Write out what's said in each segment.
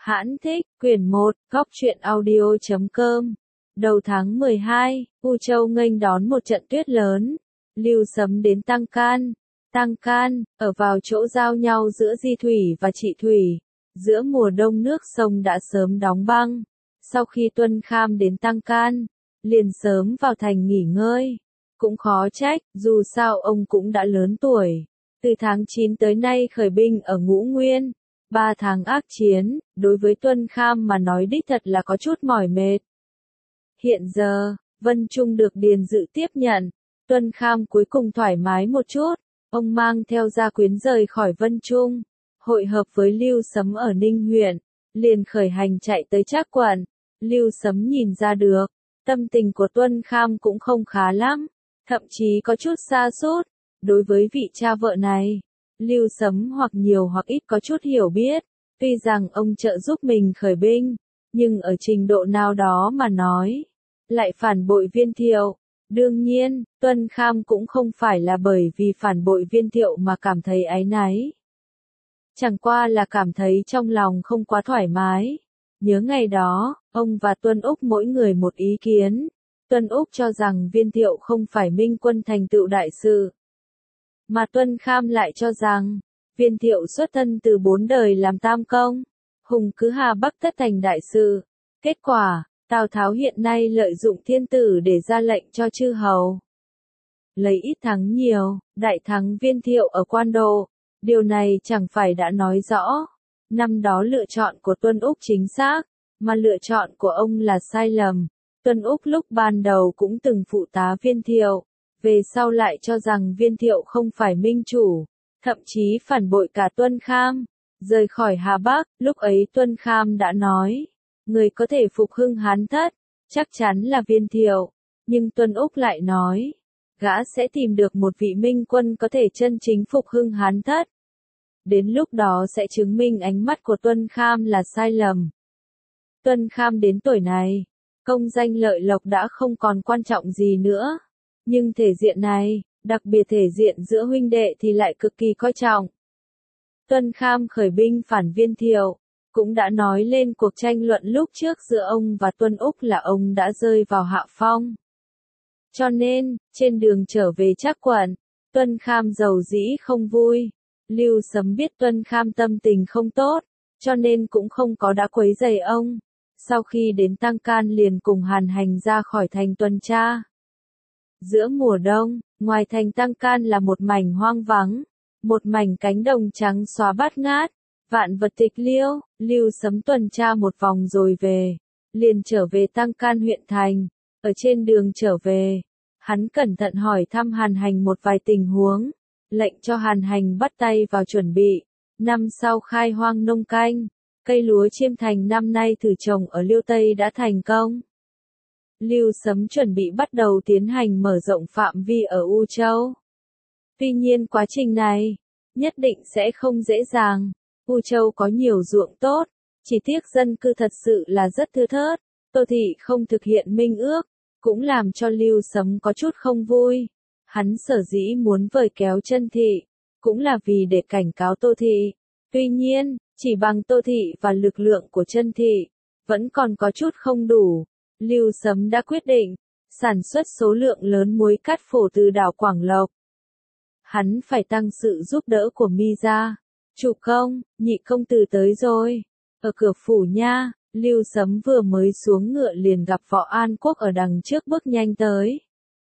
Hãn thích, quyển 1, góc truyện audio.com. Đầu tháng 12, U Châu nghênh đón một trận tuyết lớn. Lưu Sấm đến Tăng Can. Tăng Can, ở vào chỗ giao nhau giữa Di Thủy và Trị Thủy. Giữa mùa đông nước sông đã sớm đóng băng. Sau khi Tuân Kham đến Tăng Can, liền sớm vào thành nghỉ ngơi. Cũng khó trách, dù sao ông cũng đã lớn tuổi. Từ tháng 9 tới nay khởi binh ở Ngũ Nguyên. 3 tháng ác chiến, đối với Tuân Kham mà nói đích thật là có chút mỏi mệt. Hiện giờ, Vân Trung được Điền Dự tiếp nhận. Tuân Kham cuối cùng thoải mái một chút. Ông mang theo gia quyến rời khỏi Vân Trung. Hội hợp với Lưu Sấm ở Ninh huyện. Liền khởi hành chạy tới Trác quận. Lưu Sấm nhìn ra được. Tâm tình của Tuân Kham cũng không khá lắm. Thậm chí có chút sa sút. Đối với vị cha vợ này. Lưu Sấm hoặc nhiều hoặc ít có chút hiểu biết, tuy rằng ông trợ giúp mình khởi binh, nhưng ở trình độ nào đó mà nói, lại phản bội Viên Thiệu. Đương nhiên, Tuân Kham cũng không phải là bởi vì phản bội Viên Thiệu mà cảm thấy áy náy. Chẳng qua là cảm thấy trong lòng không quá thoải mái. Nhớ ngày đó, ông và Tuân Úc mỗi người một ý kiến. Tuân Úc cho rằng Viên Thiệu không phải minh quân thành tựu đại sự. Mà Tuân Kham lại cho rằng, Viên Thiệu xuất thân từ 4 đời làm tam công, hùng cứ Hà Bắc tất thành đại sự. Kết quả, Tào Tháo hiện nay lợi dụng thiên tử để ra lệnh cho chư hầu. Lấy ít thắng nhiều, đại thắng Viên Thiệu ở Quan Độ. Điều này chẳng phải đã nói rõ. Năm đó lựa chọn của Tuân Úc chính xác, mà lựa chọn của ông là sai lầm. Tuân Úc lúc ban đầu cũng từng phụ tá Viên Thiệu. Về sau lại cho rằng Viên Thiệu không phải minh chủ, thậm chí phản bội cả Tuân Kham, rời khỏi Hà Bắc. Lúc ấy Tuân Kham đã nói, người có thể phục hưng Hán Thất, chắc chắn là Viên Thiệu, nhưng Tuân Úc lại nói, gã sẽ tìm được một vị minh quân có thể chân chính phục hưng Hán Thất. Đến lúc đó sẽ chứng minh ánh mắt của Tuân Kham là sai lầm. Tuân Kham đến tuổi này, công danh lợi lộc đã không còn quan trọng gì nữa. Nhưng thể diện này, đặc biệt thể diện giữa huynh đệ thì lại cực kỳ coi trọng. Tuân Kham khởi binh phản Viên Thiệu, cũng đã nói lên cuộc tranh luận lúc trước giữa ông và Tuân Úc là ông đã rơi vào hạ phong. Cho nên, trên đường trở về Trác quận, Tuân Kham giàu dĩ không vui. Lưu Sấm biết Tuân Kham tâm tình không tốt, cho nên cũng không có đã quấy rầy ông. Sau khi đến Tăng Can liền cùng Hàn Hành ra khỏi thành tuần tra. Giữa mùa đông, ngoài thành Tăng Can là một mảnh hoang vắng, một mảnh cánh đồng trắng xóa bát ngát, vạn vật tịch liêu. Lưu Sấm tuần tra một vòng rồi về, liền trở về Tăng Can huyện thành. Ở trên đường trở về, hắn cẩn thận hỏi thăm Hàn Hành một vài tình huống, lệnh cho Hàn Hành bắt tay vào chuẩn bị. Năm sau khai hoang nông canh, cây lúa Chiêm Thành năm nay thử trồng ở Liêu Tây đã thành công. Lưu Sấm chuẩn bị bắt đầu tiến hành mở rộng phạm vi ở U Châu. Tuy nhiên quá trình này, nhất định sẽ không dễ dàng. U Châu có nhiều ruộng tốt, chỉ tiếc dân cư thật sự là rất thưa thớt. Tô Thị không thực hiện minh ước, cũng làm cho Lưu Sấm có chút không vui. Hắn sở dĩ muốn vời kéo Chân Thị, cũng là vì để cảnh cáo Tô Thị. Tuy nhiên, chỉ bằng Tô Thị và lực lượng của Chân Thị, vẫn còn có chút không đủ. Lưu Sấm đã quyết định, sản xuất số lượng lớn muối cát phổ từ đảo Quảng Lộc. Hắn phải tăng sự giúp đỡ của Mi gia. Chủ công, nhị công tử tới rồi. Ở cửa phủ nha, Lưu Sấm vừa mới xuống ngựa liền gặp Võ An Quốc ở đằng trước bước nhanh tới.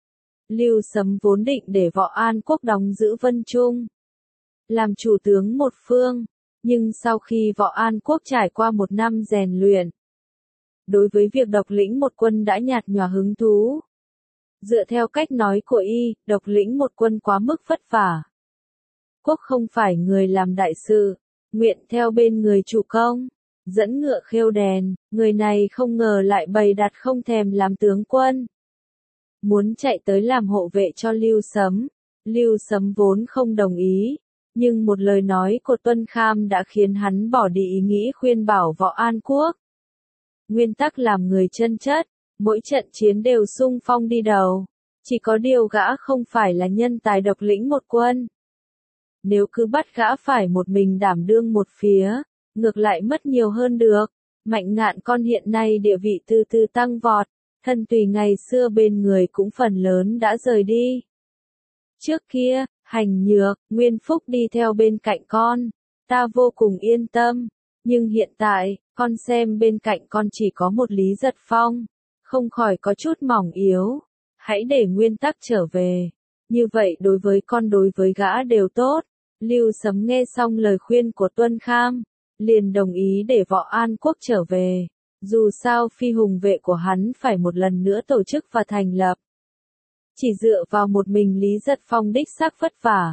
Lưu Sấm vốn định để Võ An Quốc đóng giữ Vân Trung, làm chủ tướng một phương, nhưng sau khi Võ An Quốc trải qua 1 năm rèn luyện, đối với việc độc lĩnh một quân đã nhạt nhòa hứng thú. Dựa theo cách nói của y, độc lĩnh một quân quá mức vất vả. Quốc không phải người làm đại sự, nguyện theo bên người chủ công, dẫn ngựa khêu đèn, người này không ngờ lại bày đặt không thèm làm tướng quân. Muốn chạy tới làm hộ vệ cho Lưu Sấm. Lưu Sấm vốn không đồng ý, nhưng một lời nói của Tuân Kham đã khiến hắn bỏ đi ý nghĩ khuyên bảo Võ An Quốc. Nguyên tắc làm người chân chất, mỗi trận chiến đều xung phong đi đầu. Chỉ có điều gã không phải là nhân tài độc lĩnh một quân. Nếu cứ bắt gã phải một mình đảm đương một phía, ngược lại mất nhiều hơn được. Mạnh Ngạn Con hiện nay địa vị từ từ tăng vọt, thân tùy ngày xưa bên người cũng phần lớn đã rời đi. Trước kia, Hành Nhược, Nguyên Phúc đi theo bên cạnh con, ta vô cùng yên tâm, nhưng hiện tại, con xem bên cạnh con chỉ có một Lý Giật Phong, không khỏi có chút mỏng yếu. Hãy để nguyên tắc trở về, như vậy đối với con đối với gã đều tốt. Lưu Sấm nghe xong lời khuyên của Tuân Kham, liền đồng ý để Võ An Quốc trở về. Dù sao phi hùng vệ của hắn phải một lần nữa tổ chức và thành lập. Chỉ dựa vào một mình Lý Giật Phong đích xác vất vả.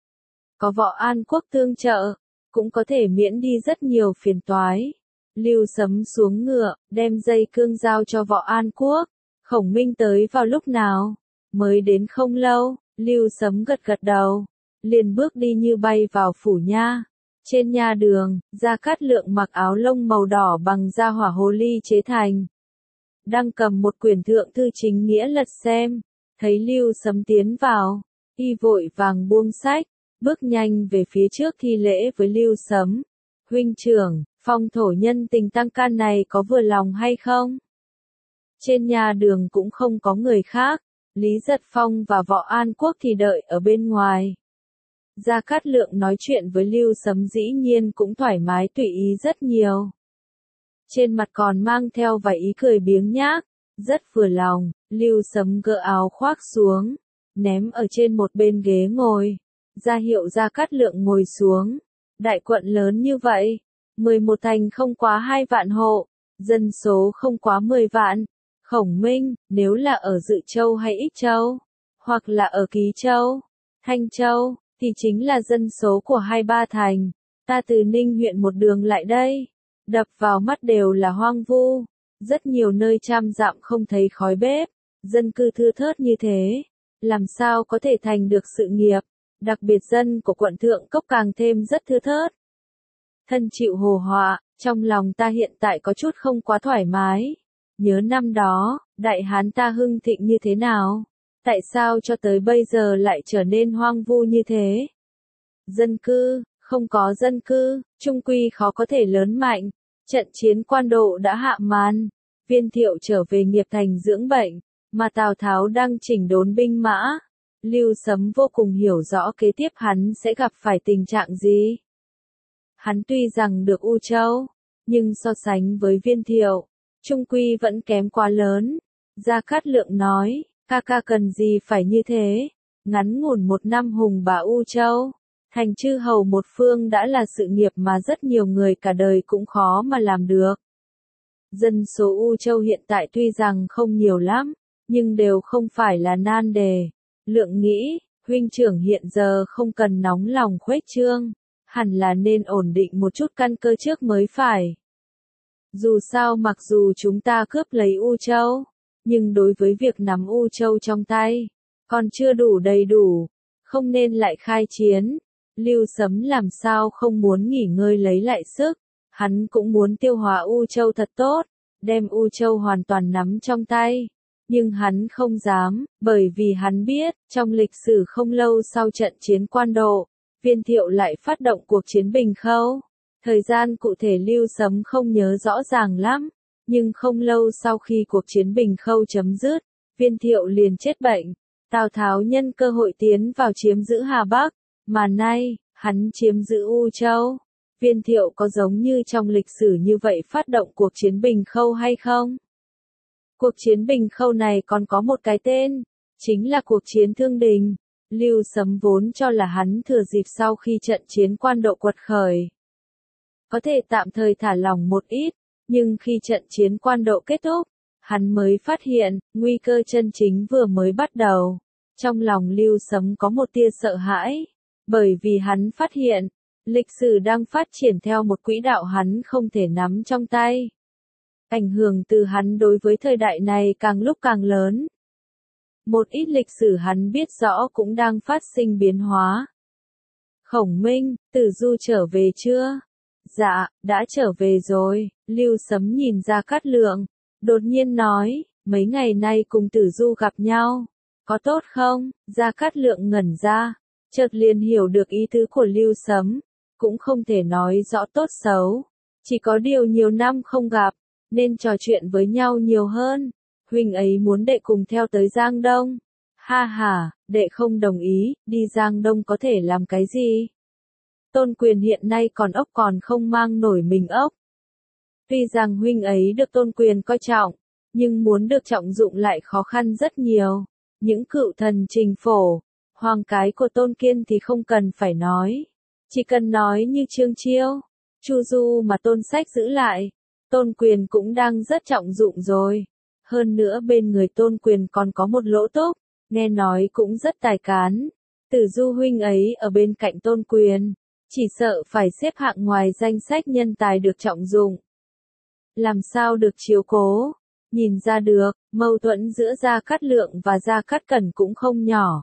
Có Võ An Quốc tương trợ, cũng có thể miễn đi rất nhiều phiền toái. Lưu Sấm xuống ngựa, đem dây cương giao cho Võ An Quốc. Khổng Minh tới vào lúc nào? Mới đến không lâu, Lưu Sấm gật gật đầu, liền bước đi như bay vào phủ nha. Trên nha đường, Gia Cát Lượng mặc áo lông màu đỏ bằng da hỏa hồ ly chế thành. Đang cầm một quyển thượng thư chính nghĩa lật xem, thấy Lưu Sấm tiến vào, y vội vàng buông sách, bước nhanh về phía trước thi lễ với Lưu Sấm. Huynh trưởng, phong thổ nhân tình tăng can này có vừa lòng hay không? Trên nhà đường cũng không có người khác, Lý Giật Phong và Võ An Quốc thì đợi ở bên ngoài. Gia Cát Lượng nói chuyện với Lưu Sấm dĩ nhiên cũng thoải mái tùy ý rất nhiều. Trên mặt còn mang theo vài ý cười biếng nhác, rất vừa lòng. Lưu Sấm gỡ áo khoác xuống, ném ở trên một bên ghế ngồi, ra hiệu Gia Cát Lượng ngồi xuống. Đại quận lớn như vậy, 11 thành không quá 2 vạn hộ, dân số không quá 10 vạn. Khổng Minh, nếu là ở Dự Châu hay Ích Châu, hoặc là ở Ký Châu, Thanh Châu, thì chính là dân số của 2-3 thành. Ta từ Ninh huyện một đường lại đây, đập vào mắt đều là hoang vu, rất nhiều nơi trăm dặm không thấy khói bếp, dân cư thưa thớt như thế, làm sao có thể thành được sự nghiệp, đặc biệt dân của quận Thượng Cốc càng thêm rất thưa thớt. Thân chịu hồ họa, trong lòng ta hiện tại có chút không quá thoải mái. Nhớ năm đó, Đại Hán ta hưng thịnh như thế nào? Tại sao cho tới bây giờ lại trở nên hoang vu như thế? Dân cư, không có dân cư, trung quy khó có thể lớn mạnh. Trận chiến Quan Độ đã hạ màn, Viên Thiệu trở về nghiệp thành dưỡng bệnh, mà Tào Tháo đang chỉnh đốn binh mã. Lưu Sấm vô cùng hiểu rõ kế tiếp hắn sẽ gặp phải tình trạng gì. Hắn tuy rằng được U Châu, nhưng so sánh với Viên Thiệu, trung quy vẫn kém quá lớn. Gia Cát Lượng nói, ca ca cần gì phải như thế, ngắn ngủn 1 năm hùng bá U Châu, thành chư hầu một phương đã là sự nghiệp mà rất nhiều người cả đời cũng khó mà làm được. Dân số U Châu hiện tại tuy rằng không nhiều lắm, nhưng đều không phải là nan đề. Lượng nghĩ, huynh trưởng hiện giờ không cần nóng lòng khuếch trương, hẳn là nên ổn định một chút căn cơ trước mới phải. Dù sao mặc dù chúng ta cướp lấy U Châu, nhưng đối với việc nắm U Châu trong tay, còn chưa đủ đầy đủ, không nên lại khai chiến. Lưu Sấm làm sao không muốn nghỉ ngơi lấy lại sức, hắn cũng muốn tiêu hóa U Châu thật tốt, đem U Châu hoàn toàn nắm trong tay. Nhưng hắn không dám, bởi vì hắn biết, trong lịch sử không lâu sau trận chiến Quan Độ, Viên Thiệu lại phát động cuộc chiến Bình Khâu. Thời gian cụ thể Lưu Sấm không nhớ rõ ràng lắm, nhưng không lâu sau khi cuộc chiến Bình Khâu chấm dứt, Viên Thiệu liền chết bệnh. Tào Tháo nhân cơ hội tiến vào chiếm giữ Hà Bắc, mà nay, hắn chiếm giữ U Châu. Viên Thiệu có giống như trong lịch sử như vậy phát động cuộc chiến Bình Khâu hay không? Cuộc chiến Bình Khâu này còn có một cái tên, chính là cuộc chiến Thương Đình. Lưu Sấm vốn cho là hắn thừa dịp sau khi trận chiến Quan Độ quật khởi, có thể tạm thời thả lỏng một ít, nhưng khi trận chiến Quan Độ kết thúc, hắn mới phát hiện, nguy cơ chân chính vừa mới bắt đầu. Trong lòng Lưu Sấm có một tia sợ hãi, bởi vì hắn phát hiện, lịch sử đang phát triển theo một quỹ đạo hắn không thể nắm trong tay. Ảnh hưởng từ hắn đối với thời đại này càng lúc càng lớn. Một ít lịch sử hắn biết rõ cũng đang phát sinh biến hóa. Khổng Minh, Tử Du trở về chưa? Dạ, đã trở về rồi. Lưu Sấm nhìn Gia Cát Lượng, đột nhiên nói, mấy ngày nay cùng Tử Du gặp nhau, có tốt không? Gia Cát Lượng ngẩn ra, chợt liền hiểu được ý tứ của Lưu Sấm, cũng không thể nói rõ tốt xấu, Chỉ có điều nhiều năm không gặp, nên trò chuyện với nhau nhiều hơn. Huynh ấy muốn đệ cùng theo tới Giang Đông. Ha ha, đệ không đồng ý, đi Giang Đông có thể làm cái gì? Tôn Quyền hiện nay còn ốc còn không mang nổi mình ốc. Tuy rằng huynh ấy được Tôn Quyền coi trọng, nhưng muốn được trọng dụng lại khó khăn rất nhiều. Những cựu thần Trình Phổ, Hoàng cái của Tôn Kiên thì không cần phải nói. Chỉ cần nói như Trương Chiêu, Chu Du mà Tôn Sách giữ lại, Tôn Quyền cũng đang rất trọng dụng rồi. Hơn nữa bên người Tôn Quyền còn có một Lỗ Túc, nghe nói cũng rất tài cán. Tử Du huynh ấy ở bên cạnh Tôn Quyền, chỉ sợ phải xếp hạng ngoài danh sách nhân tài được trọng dụng. Làm sao được chiếu cố? Nhìn ra được, mâu thuẫn giữa Gia Cát Lượng và Gia Cát Cẩn cũng không nhỏ.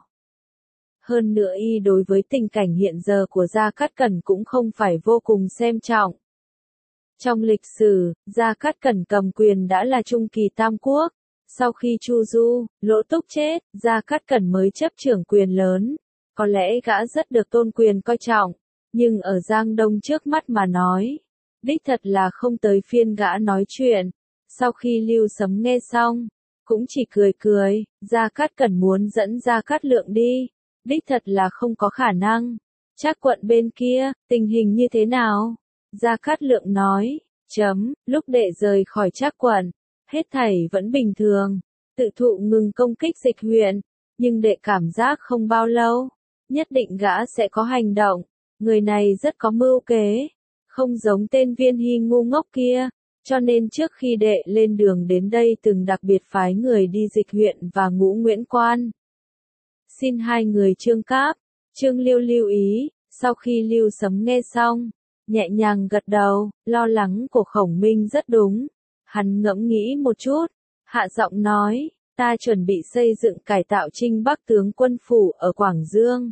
Hơn nữa y đối với tình cảnh hiện giờ của Gia Cát Cẩn cũng không phải vô cùng xem trọng. Trong lịch sử, Gia Cát Cẩn cầm quyền đã là trung kỳ tam quốc. Sau khi Chu Du, Lỗ Túc chết, Gia Cát Cẩn mới chấp trưởng quyền lớn. Có lẽ gã rất được Tôn Quyền coi trọng, nhưng ở Giang Đông trước mắt mà nói, đích thật là không tới phiên gã nói chuyện. Sau khi Lưu Sấm nghe xong, cũng chỉ cười cười, Gia Cát Cẩn muốn dẫn Gia Cát Lượng đi, đích thật là không có khả năng. Trác Quận bên kia, tình hình như thế nào? Gia Cát Lượng nói, lúc đệ rời khỏi Trác Quận, hết thảy vẫn bình thường, tự thụ ngừng công kích Dịch huyện, nhưng đệ cảm giác không bao lâu, nhất định gã sẽ có hành động, người này rất có mưu kế, không giống tên Viên Hy ngu ngốc kia, cho nên trước khi đệ lên đường đến đây từng đặc biệt phái người đi Dịch huyện và Ngũ Nguyễn Quan. Xin hai người Trương Cáp, Trương Liêu lưu ý, sau khi Lưu Sấm nghe xong, nhẹ nhàng gật đầu, lo lắng của Khổng Minh rất đúng. Hắn ngẫm nghĩ một chút, hạ giọng nói, ta chuẩn bị xây dựng cải tạo Trinh Bắc tướng quân phủ ở Quảng Dương.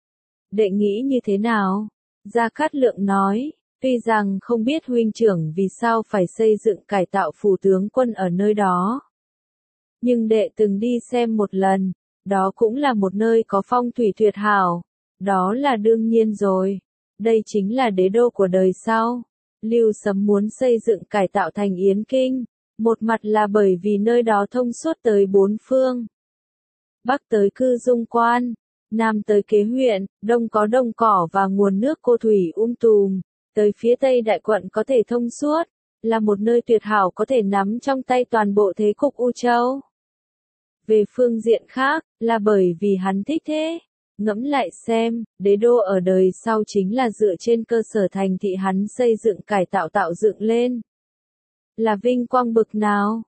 Đệ nghĩ như thế nào? Gia Cát Lượng nói, tuy rằng không biết huynh trưởng vì sao phải xây dựng cải tạo phủ tướng quân ở nơi đó. Nhưng đệ từng đi xem một lần, đó cũng là một nơi có phong thủy tuyệt hảo. Đó là đương nhiên rồi. Đây chính là đế đô của đời sau. Lưu Sấm muốn xây dựng cải tạo thành Yến Kinh. Một mặt là bởi vì nơi đó thông suốt tới bốn phương. Bắc tới Cư Dung Quan, Nam tới Kế huyện, Đông có đồng cỏ và nguồn nước Cô Thủy Tùm, tới phía Tây Đại Quận có thể thông suốt, là một nơi tuyệt hảo có thể nắm trong tay toàn bộ thế cục U Châu. Về phương diện khác, là bởi vì hắn thích thế. Ngẫm lại xem, đế đô ở đời sau chính là dựa trên cơ sở thành thị hắn xây dựng cải tạo tạo dựng lên. Là vinh quang bực nào?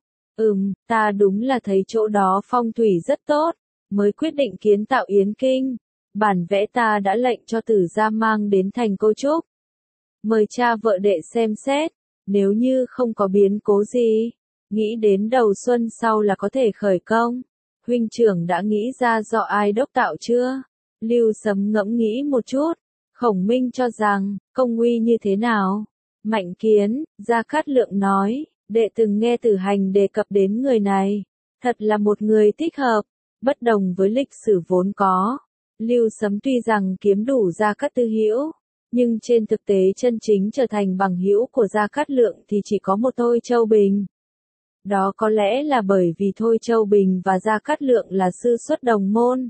Ta đúng là thấy chỗ đó phong thủy rất tốt, mới quyết định kiến tạo Yến Kinh. Bản vẽ ta đã lệnh cho Tử gia mang đến thành Cô Trúc. Mời cha vợ đệ xem xét, nếu như không có biến cố gì, nghĩ đến đầu xuân sau là có thể khởi công. Huynh trưởng đã nghĩ ra do ai đốc tạo chưa? Lưu Sấm ngẫm nghĩ một chút, Khổng Minh cho rằng, công uy như thế nào? Mạnh Kiến, Gia Cát Lượng nói, đệ từng nghe Tử Hành đề cập đến người này, thật là một người thích hợp, bất đồng với lịch sử vốn có. Lưu Sấm tuy rằng kiếm đủ Gia Cát Tư hữu, nhưng trên thực tế chân chính trở thành bằng hữu của Gia Cát Lượng thì chỉ có một Thôi Châu Bình. Đó có lẽ là bởi vì Thôi Châu Bình và Gia Cát Lượng là sư xuất đồng môn.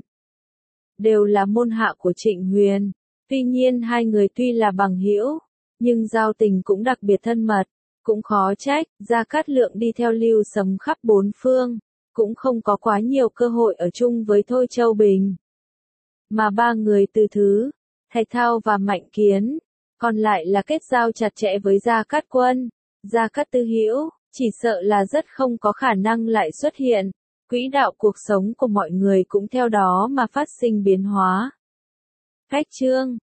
Đều là môn hạ của Trịnh Huyền. Tuy nhiên hai người tuy là bằng hữu, nhưng giao tình cũng đặc biệt thân mật. Cũng khó trách, Gia Cát Lượng đi theo Lưu Sấm khắp bốn phương, cũng không có quá nhiều cơ hội ở chung với Thôi Châu Bình. Mà ba người Từ Thứ, Thạch Thao và Mạnh Kiến, còn lại là kết giao chặt chẽ với Gia Cát Quân, Gia Cát Tư hữu, chỉ sợ là rất không có khả năng lại xuất hiện. Quỹ đạo cuộc sống của mọi người cũng theo đó mà phát sinh biến hóa. Cách chương